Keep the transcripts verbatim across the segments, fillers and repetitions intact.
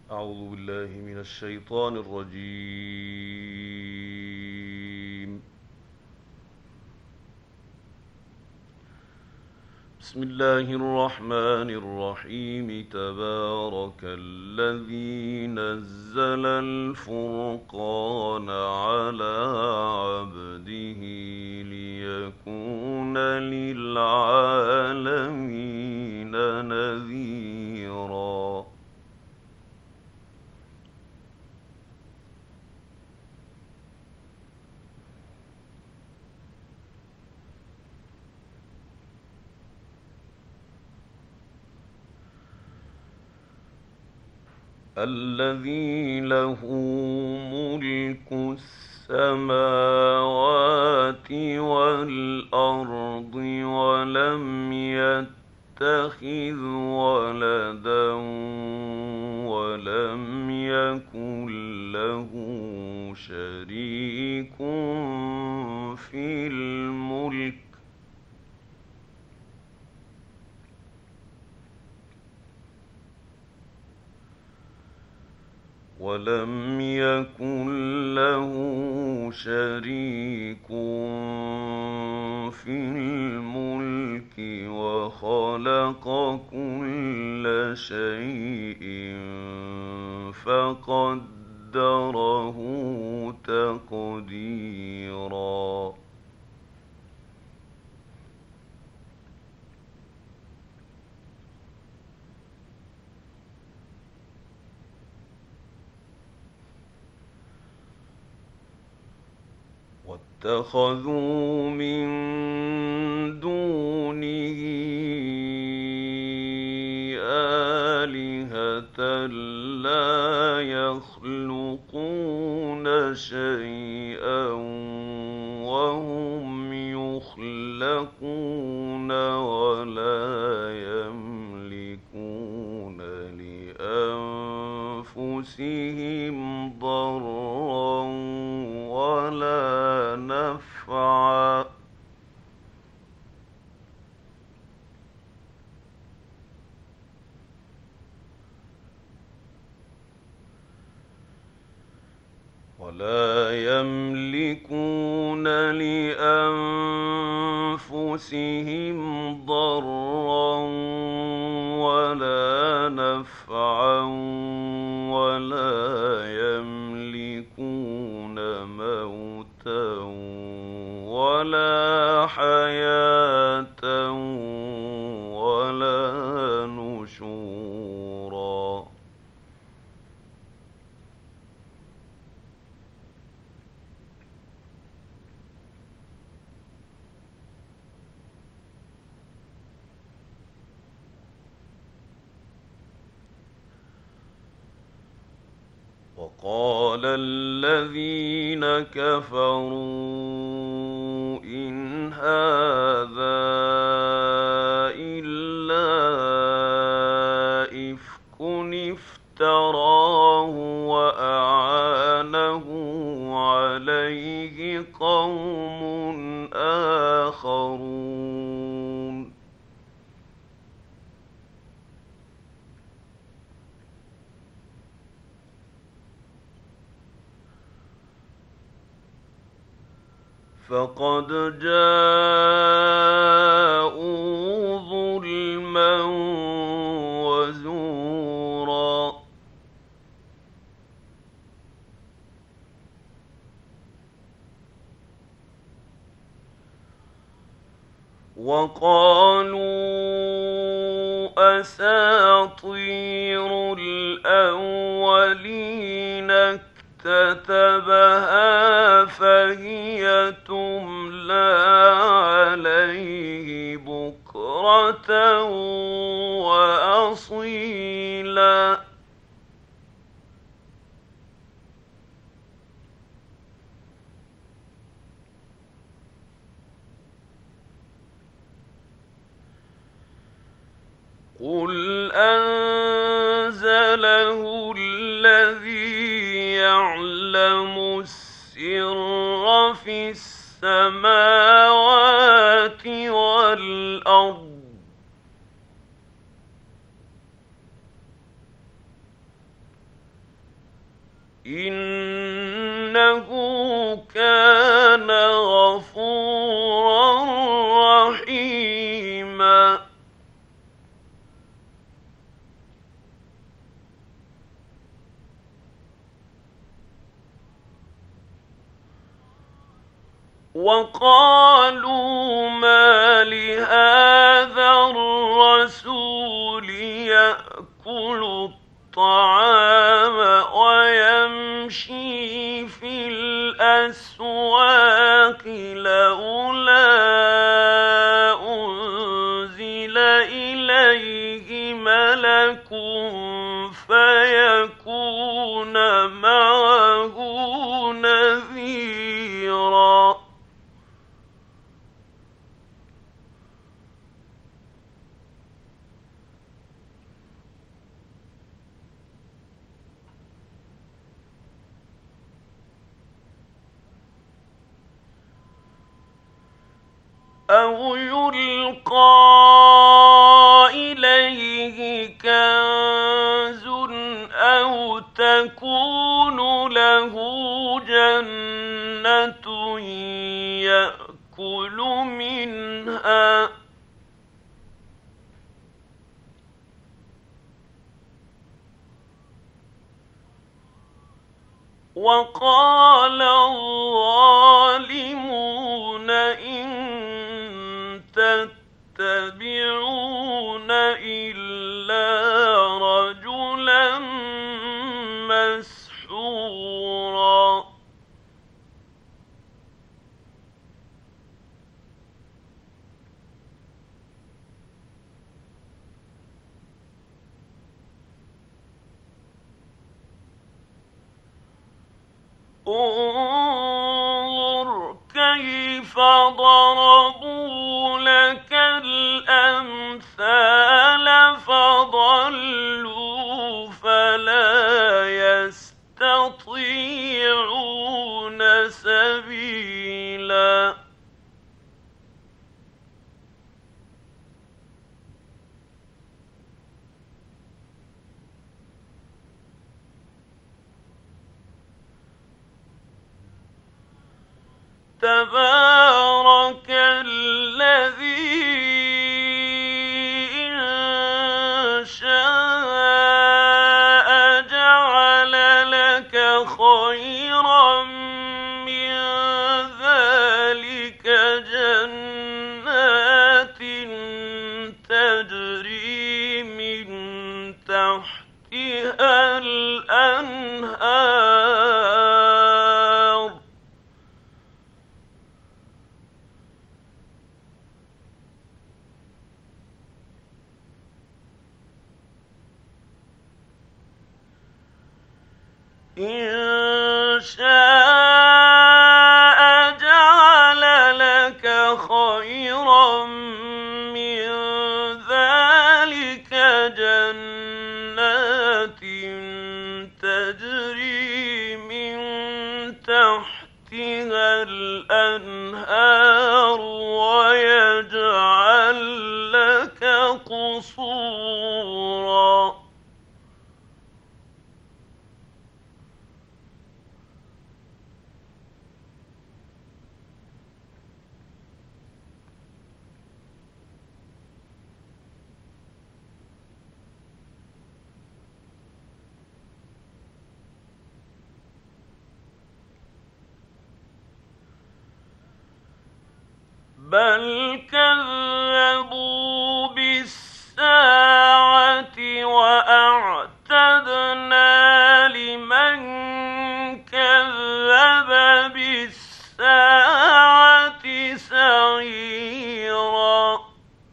أعوذ بالله من الشيطان الرجيم. بسم الله الرحمن الرحيم. تبارك الذي نزل الفرقان على عبده ليكون للعالمين نذيرا. الذي له ملك السماوات والأرض ولم يتخذ ولدا ولم يكن له شريك في الملك ولم يكن له شريك في الملك وخلق كل شيء فقدره تقديرا. واتخذوا من دونه آلهة لا يخلقون شيئا وهم يخلقون ولا يملكون لأنفسهم ضرا ولا نفعا ولا يملكون لأنفسهم ضرا ولا نفعا ولا يملكون موتا ولا حياة ولا نشورا. وقال الذين كفروا إن هذا إلا إفك افتراه وأعانه عليه قوم آخرون. فقد جاءوا ظلما وزورا. وقالوا أساطير الأولين اكتتبها فهي تملى عليه بكرة وأصيلا. قل أنزله الذي يعلم السر في السماوات والأرض إِنَّهُ كَانَ غَفُورًا رَّحِيمًا. وَقَالُوا مَا لِهَٰذَا الرَّسُولِ يَأْكُلُ الطَّعَامَ وَيَمْشِي فِي الْأَسْوَاقِ لَوْلَا أُنزِلَ إِلَيْهِ مَلَكٌ فَيَكُونَ مَعَهُ نَذِيرًا. أَوْ يُلْقَىٰ إِلَيْهِ كَنزٌ أَوْ تَكُونُ لَهُ جَنَّةٌ يَأْكُلُ مِنْهَا ۚ وَقَالَ الظَّالِمُونَ إِن تَتَّبِعُونَ إِلَّا رَجُلًا مَّسْحُورًا. انظُرْ كَيْفَ ضَرَبُوا لَكَ الْأَمْثَالَ فَضَلُّوا فَلَا يَسْتَطِيعُونَ سَبِيلًا. تَبَارَكَ الَّذِي إِن شَاءَ جَعَلَ لَكَ خَيْرًا مِّن ذَٰلِكَ جَنَّاتٍ تَجْرِي مِن تَحْتِهَا الْأَنْهَارُ ۚ إِن شَاءَ جَعَلَ لَكَ خَيْرًا مِّن ذَٰلِكَ جَنَّاتٍ تَجْرِي مِن تَحْتِهَا الْأَنْهَارُ وَيَجْعَل لَّكَ قُصُورًا. بَلْ كَذَّبُوا بِالسَّاعَةِ وَأَعْتَدْنَا لِمَن كَذَّبَ بِالسَّاعَةِ سَعِيرًا.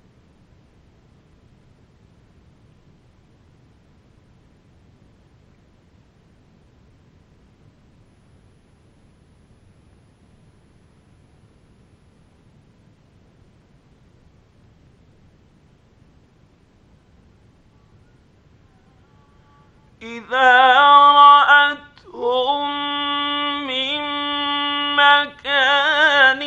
إِذَا رَأَتْهُم مِّن مَّكَانٍ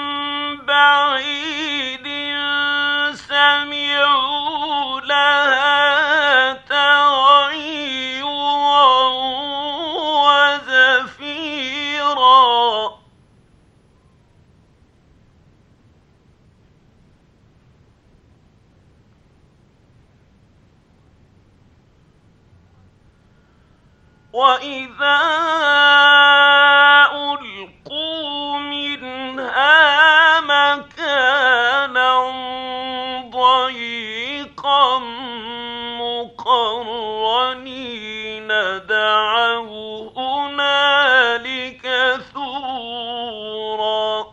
بَعِيدٍ سَمِعُوا لَهَا تَغَيُّظًا وإذا ألقوا منها مكانا ضيقا مقرنين دعوا هنالك ثبورا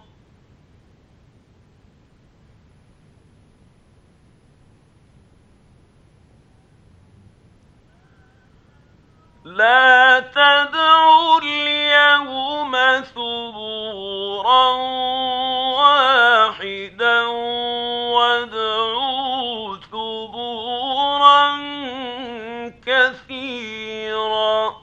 لا تدعوا اليوم ثبورا واحدا وادعوا ثبورا كثيرا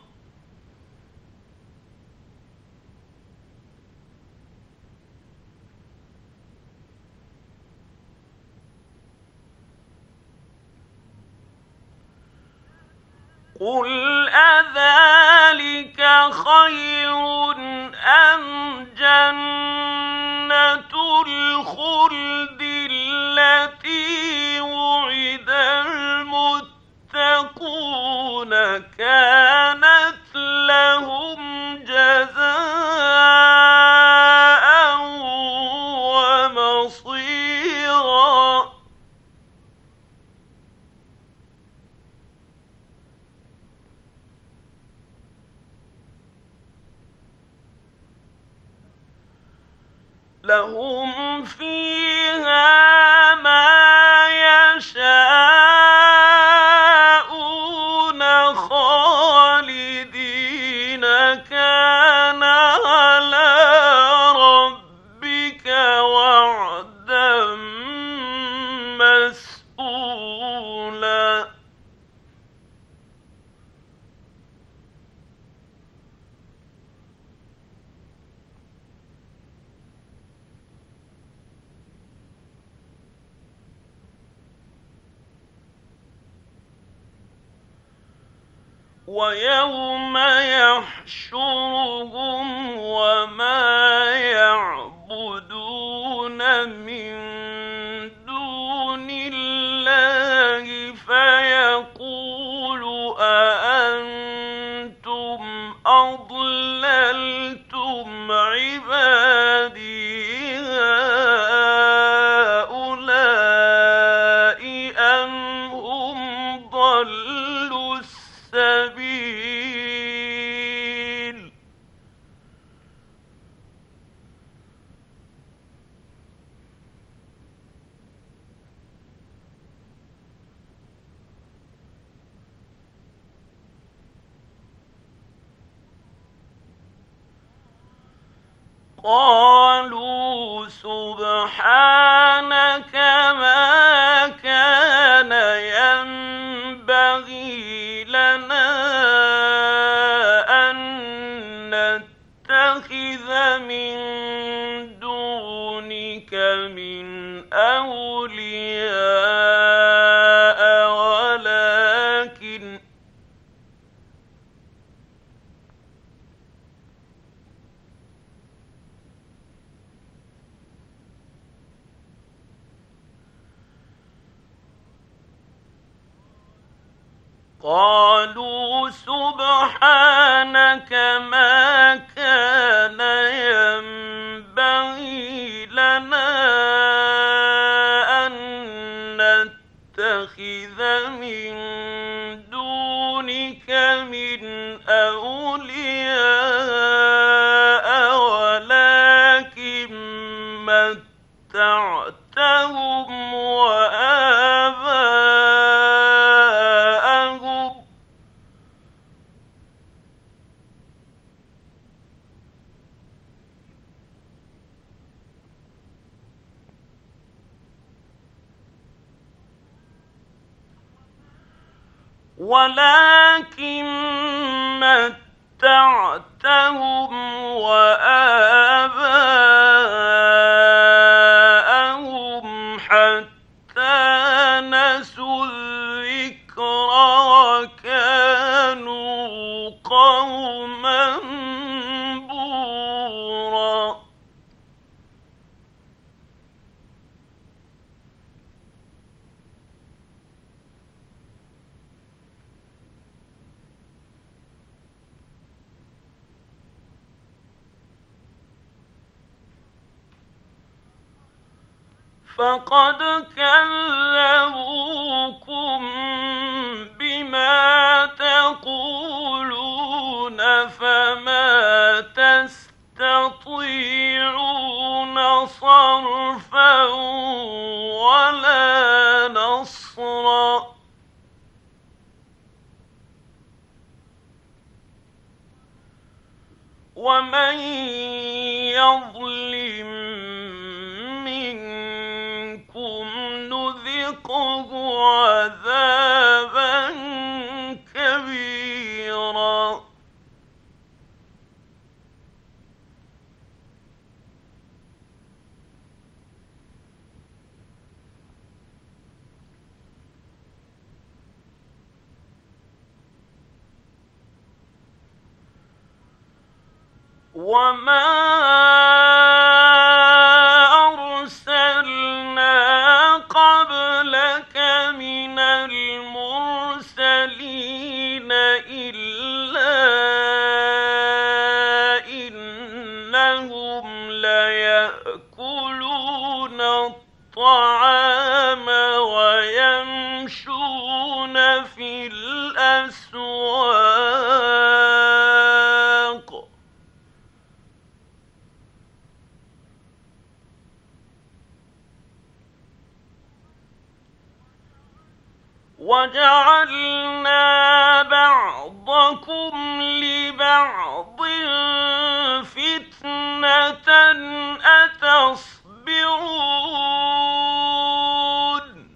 قل أذلك خير أم جنة الخلد التي وعد المتقون كانت لهم جزاء ومصيرا لهم فيها ما يشاءون خالدين كان على ربك وعدا مسئولا ويوم يحشرهم وما يعبدون من دون الله فيقول أأنتم أضللتم عبادي هؤلاء أم هم ضلوا السبيل قالوا سبحانك ما كان ينبغي لنا أن نتخذ من دونك من أولياء ولكن قالوا سبحانك ما كان ينبغي لنا أن نتخذ من دونك من أولياء ولكن متعتهم وآباءهم ولكن متعتهم وآباءهم حتى نسوا الذكر وكانوا قوما بورا فقد كذبوكم بما تقولون فما تستطيعون صرفا ولا نصرا. ومن يظلم منكم نذقه عذابا كبيرا. وما أرسلنا قبلك من المرسلين إلا إنهم ليأكلون الطعام ويمشون في الأسواق وجعلنا بعضكم لبعض فتنة أتصبرون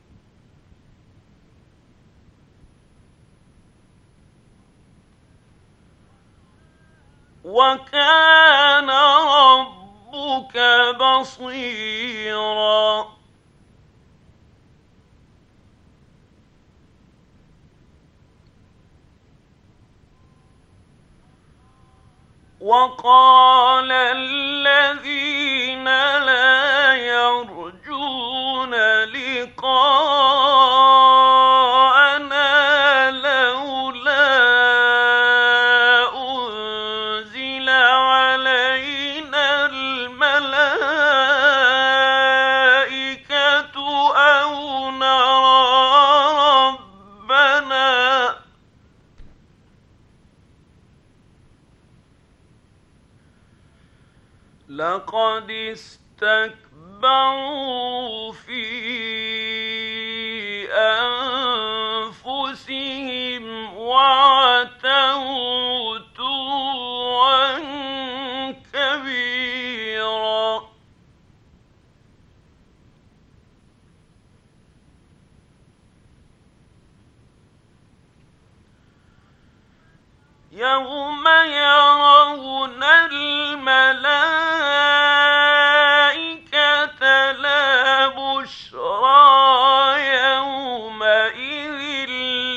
وكان ربك بصيرا. وقال الذين لا يرجون لقاءنا لولا أنزل علينا الملائكة أو نرى ربنا لقد استكبروا في أنفسهم وعتوا عتوا كبيرا. يوم يرون الملائكة لا بشرى يومئذ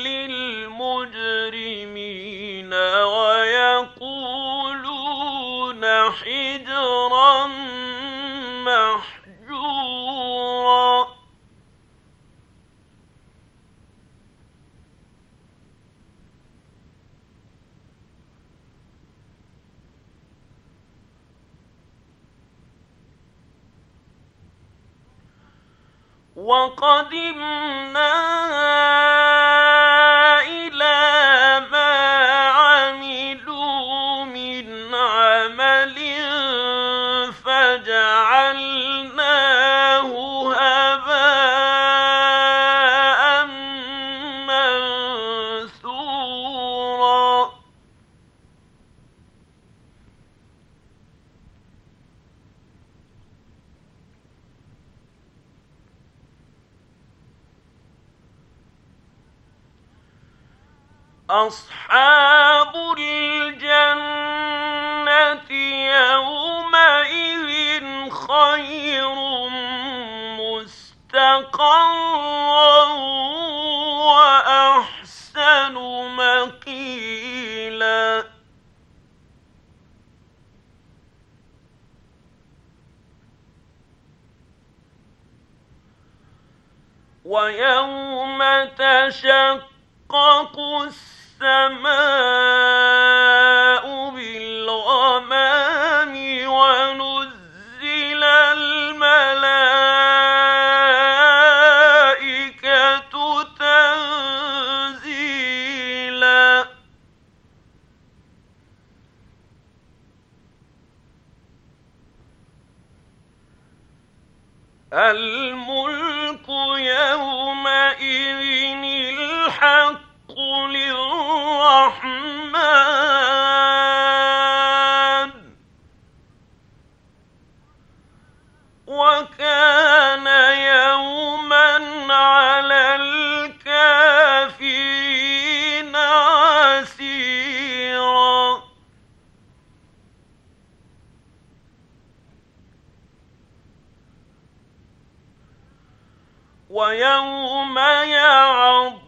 للمجرمين ويقولون حجرا محجورا. وقدمنا إلى ما عملوا من عمل فجعلناه هباء منثورا. أصحاب الجنة يومئذ خير مستقرا وأحسن مقيلا. ويوم تشقق السماء بالغمام ونزل الملائكة الملك يومئذ الحق للرحمن وكان يوما على الكافرين عسيرا. ويوم يعض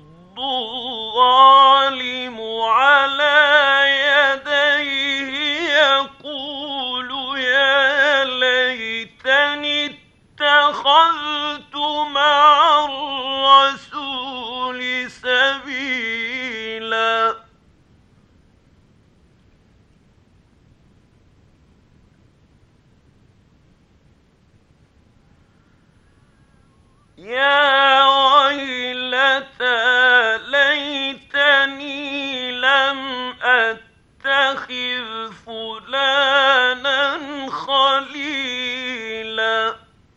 الظالم على يديه يقول يا ليتني اتخذت مع الرسول سبيلا. يا ويلتى ليتني لم أتخذ فلانا خليلا.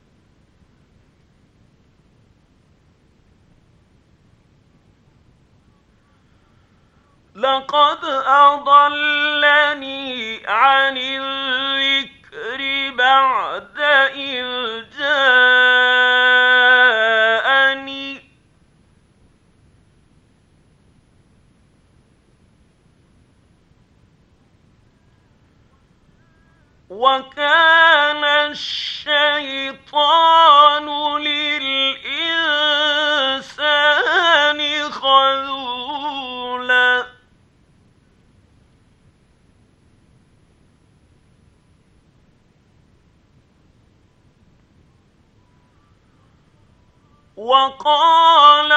لقد أضلني عن الذكر بعد إذ جاءني وكان الشيطان للإنسان خذولا. وقال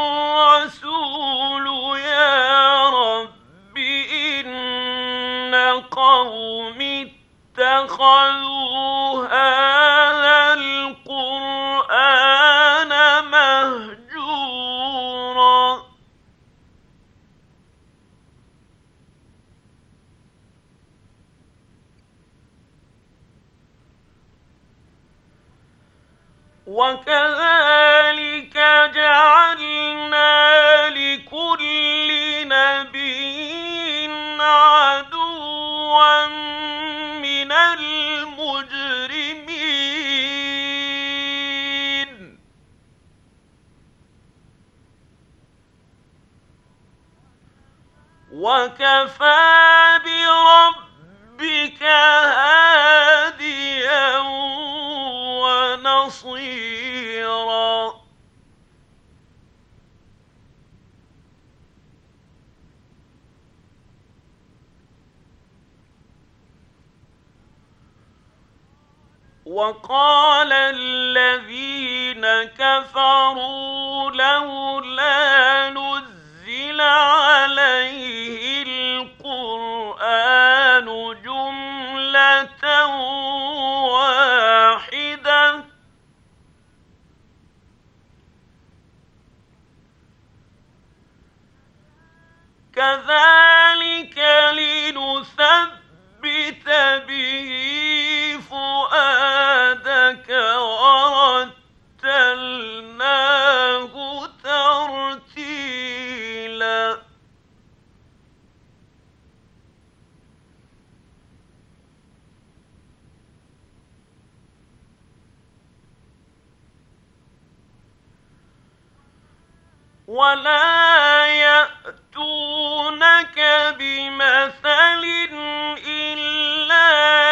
الرسول يا رب إن قومي اتخذوا هذا القرآن مهجورا. وكذلك جعلنا لكل نبي عدوا من المجرمين وكفى بربك هاديا ونصيرا. وقال الذين كفروا لولا نزل عليه القرآن جملة واحدة كذلك لنثبت به فؤادك ورتلناه ترتيلا. ولا يأتونك بمثل إلا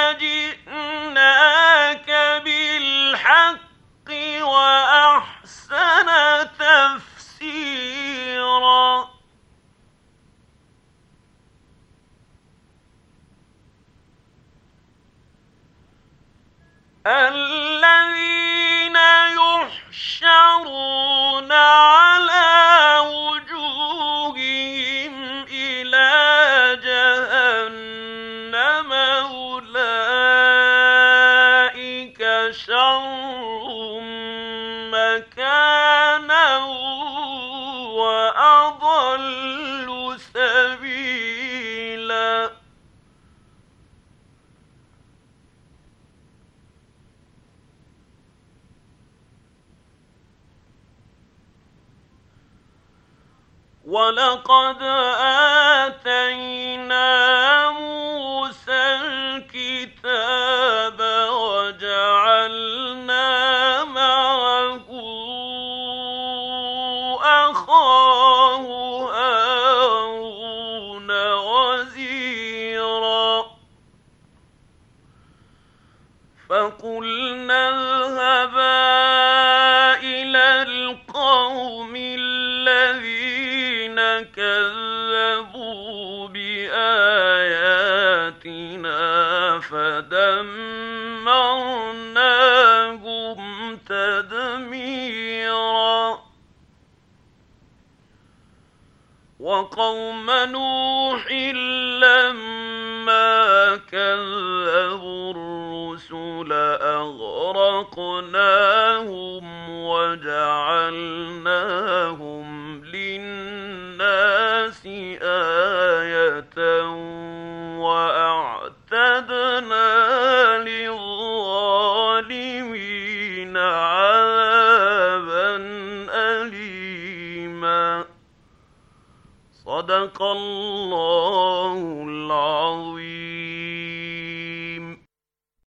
جئناك بالحق وأحسن تفسيرا. الذين يحشرون على وجوههم إلى جهنم أولئك شر مكانا وأضل سبيلا. وَلَقَدْ آتَيْنَا مُوسَى الْكِتَابَ وَجَعَلْنَا مَعَهُ أَخَاهُ هَارُونَ وَزِيرًا فَقُلْنَا اذْهَبَا إِلَى الْقَوْمِ الَّذِينَ كَذَّبُوا بِآيَاتِنَا فَدَمَّرْنَاهُمْ تَدْمِيرًا وَقَوْمَ نُوحٍ لَّمَّا كَذَّبُوا الرُّسُلَ أَغْرَقْنَاهُمْ وَجَعَلْنَاهُمْ لِلنَّاسِ آيَةً وَأَعْتَدْنَا لِلظَّالِمِينَ عَذَابًا أَلِيمًا. صدق الله